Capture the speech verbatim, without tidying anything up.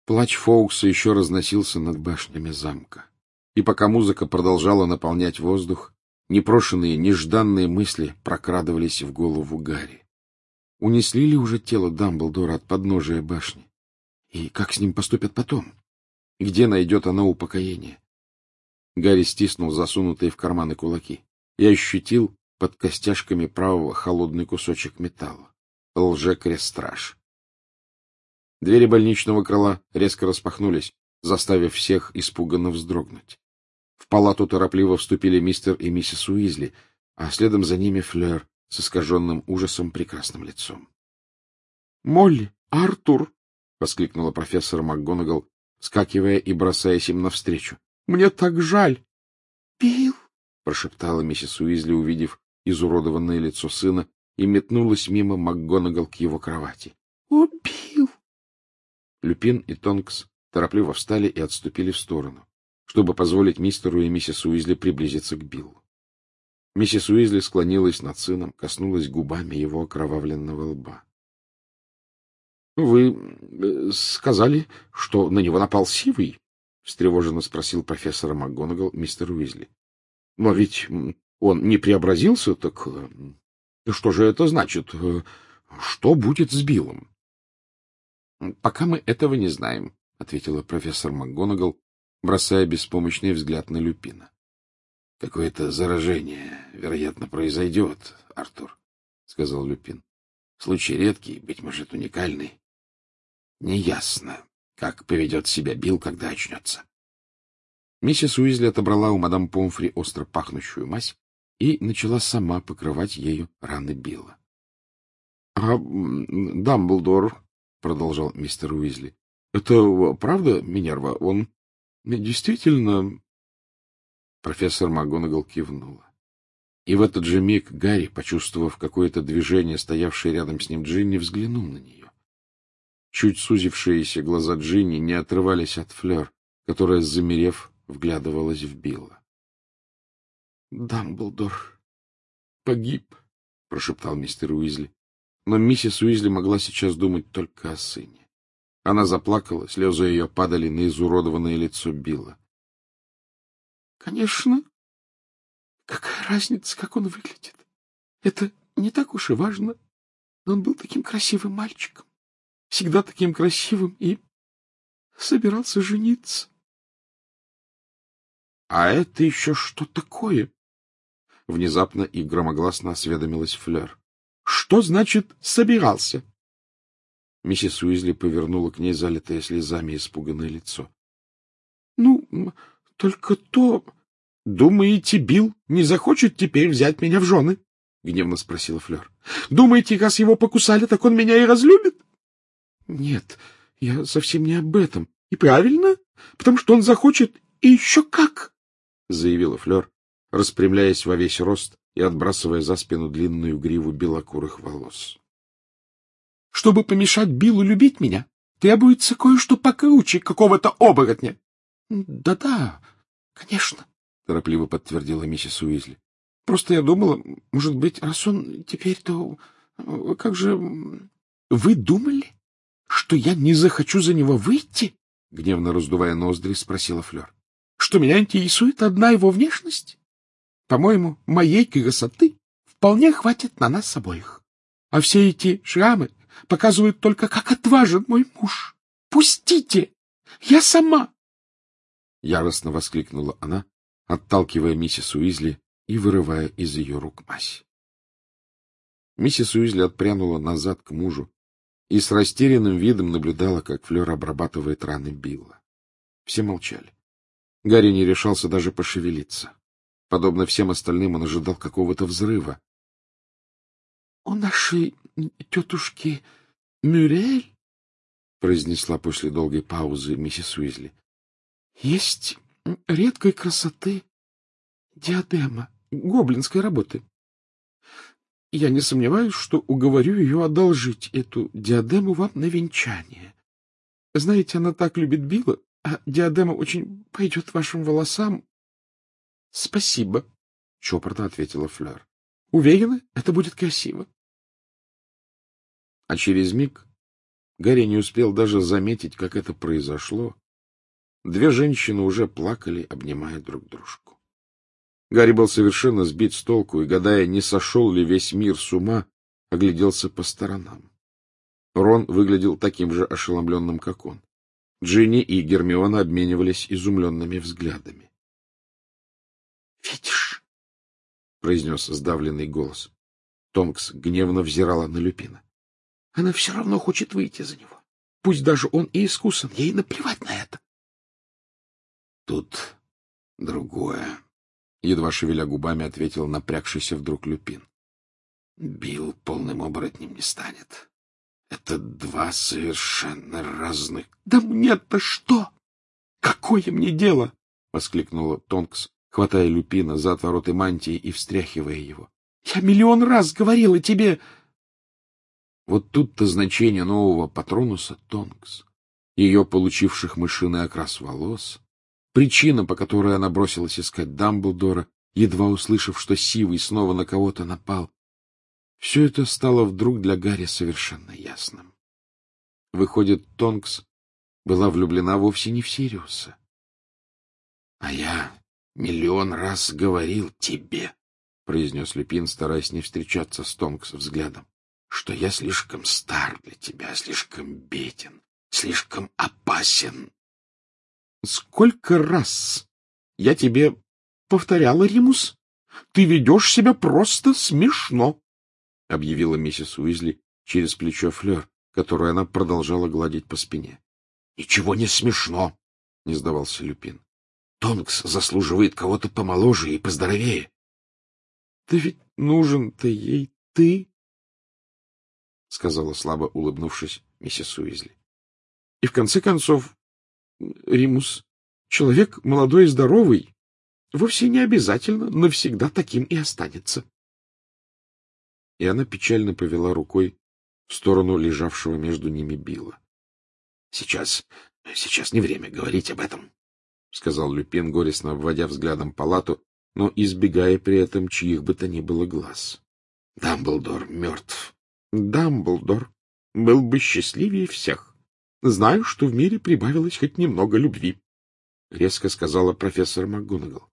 Плач Фоукса еще разносился над башнями замка. И пока музыка продолжала наполнять воздух, непрошенные, нежданные мысли прокрадывались в голову Гарри. Унесли ли уже тело Дамблдора от подножия башни? И как с ним поступят потом? Где найдет она упокоение? Гарри стиснул засунутые в карманы кулаки и ощутил под костяшками правого холодный кусочек металла. Лже-крестраж. Двери больничного крыла резко распахнулись, заставив всех испуганно вздрогнуть. В палату торопливо вступили мистер и миссис Уизли, а следом за ними Флёр с искаженным ужасом прекрасным лицом. — Молли! Артур! — воскликнула профессор МакГонагал, вскакивая и бросаясь им навстречу. — Мне так жаль! — Билл! — прошептала миссис Уизли, увидев изуродованное лицо сына, и метнулась мимо МакГонагал к его кровати. — О, Билл! Люпин и Тонкс торопливо встали и отступили в сторону, чтобы позволить мистеру и миссис Уизли приблизиться к Биллу. Миссис Уизли склонилась над сыном, коснулась губами его окровавленного лба. — Вы сказали, что на него напал Сивый? — встревоженно спросил профессора МакГонагал мистер Уизли. — Но ведь он не преобразился, так что же это значит? Что будет с Биллом? — Пока мы этого не знаем, — ответила профессор МакГонагал, бросая беспомощный взгляд на Люпина. — Какое-то заражение, вероятно, произойдет, Артур, — сказал Люпин. — Случай редкий, быть может, уникальный. Неясно, как поведет себя Билл, когда очнется. Миссис Уизли отобрала у мадам Помфри остро пахнущую мазь и начала сама покрывать ею раны Билла. — А Дамблдор, — продолжал мистер Уизли, — это правда, Минерва? Он действительно... Профессор МакГонагал кивнула. И в этот же миг Гарри, почувствовав какое-то движение, стоявшее рядом с ним Джинни, взглянул на нее. Чуть сузившиеся глаза Джинни не отрывались от Флёр, которая, замерев, вглядывалась в Билла. — Дамблдор погиб, — прошептал мистер Уизли. Но миссис Уизли могла сейчас думать только о сыне. Она заплакала, слезы ее падали на изуродованное лицо Билла. — Конечно. Какая разница, как он выглядит? Это не так уж и важно. Он был таким красивым мальчиком, всегда таким красивым, и собирался жениться. — А это еще что такое? — внезапно и громогласно осведомилась Флёр. — Что значит «собирался»? Миссис Уизли повернула к ней залитое слезами испуганное лицо. — Ну, только то... — Думаете, Билл не захочет теперь взять меня в жены? — гневно спросила Флёр. — Думаете, раз его покусали, так он меня и разлюбит? — Нет, я совсем не об этом. — И правильно, потому что он захочет и еще как, — заявила Флёр, распрямляясь во весь рост и отбрасывая за спину длинную гриву белокурых волос. — Чтобы помешать Биллу любить меня, требуется кое-что покруче какого-то оборотня. Да — Да-да, конечно, — торопливо подтвердила миссис Уизли. — Просто я думала, может быть, раз он теперь, то... Как же... — Вы думали, что я не захочу за него выйти? — гневно раздувая ноздри, спросила Флёр. — Что меня интересует одна его внешность? По-моему, моей красоты вполне хватит на нас обоих. А все эти шрамы показывают только, как отважен мой муж. Пустите! Я сама! Яростно воскликнула она, отталкивая миссис Уизли и вырывая из ее рук мазь. Миссис Уизли отпрянула назад к мужу и с растерянным видом наблюдала, как Флёр обрабатывает раны Билла. Все молчали. Гарри не решался даже пошевелиться. Подобно всем остальным, он ожидал какого-то взрыва. — У нашей тетушки Мюрель, — произнесла после долгой паузы миссис Уизли, — есть редкой красоты диадема гоблинской работы. Я не сомневаюсь, что уговорю ее одолжить эту диадему вам на венчание. Знаете, она так любит Билла, а диадема очень пойдет вашим волосам. — Спасибо, — чопорно ответила Флёр. — Уверена, это будет красиво. А через миг Гарри не успел даже заметить, как это произошло. Две женщины уже плакали, обнимая друг дружку. Гарри был совершенно сбит с толку и, гадая, не сошел ли весь мир с ума, огляделся по сторонам. Рон выглядел таким же ошеломленным, как он. Джинни и Гермиона обменивались изумленными взглядами. — Видишь? — произнес сдавленный голос. Тонкс гневно взирала на Люпина. — Она все равно хочет выйти за него. Пусть даже он и искусен, ей наплевать на это. — Тут другое, — едва шевеля губами ответил напрягшийся вдруг Люпин. — Билл полным оборотнем не станет. Это два совершенно разных... — Да мне-то что? Какое мне дело? — воскликнула Тонкс, хватая Люпина за отвороты мантии и встряхивая его. — Я миллион раз говорила тебе... Вот тут-то значение нового патронуса Тонкс, ее получивших мышиный окрас волос, причина, по которой она бросилась искать Дамблдора, едва услышав, что Сивый снова на кого-то напал. Все это стало вдруг для Гарри совершенно ясным. Выходит, Тонкс была влюблена вовсе не в Сириуса. — А я миллион раз говорил тебе, — произнес Люпин, стараясь не встречаться с Тонкс взглядом, — что я слишком стар для тебя, слишком беден, слишком опасен. — Сколько раз я тебе повторяла, Римус? Ты ведешь себя просто смешно, — объявила миссис Уизли через плечо Флёр, которую она продолжала гладить по спине. — Ничего не смешно, — не сдавался Люпин. — Тонкс заслуживает кого-то помоложе и поздоровее. — Да ведь нужен-то ей ты, — сказала слабо улыбнувшись миссис Уизли. — И в конце концов, Римус, человек молодой и здоровый, вовсе не обязательно навсегда таким и останется. И она печально повела рукой в сторону лежавшего между ними Билла. — Сейчас, сейчас не время говорить об этом, — сказал Люпин, горестно обводя взглядом палату, но избегая при этом чьих бы то ни было глаз. — Дамблдор мертв. — Дамблдор был бы счастливее всех. Знаю, что в мире прибавилось хоть немного любви, — резко сказала профессор МакГонагал.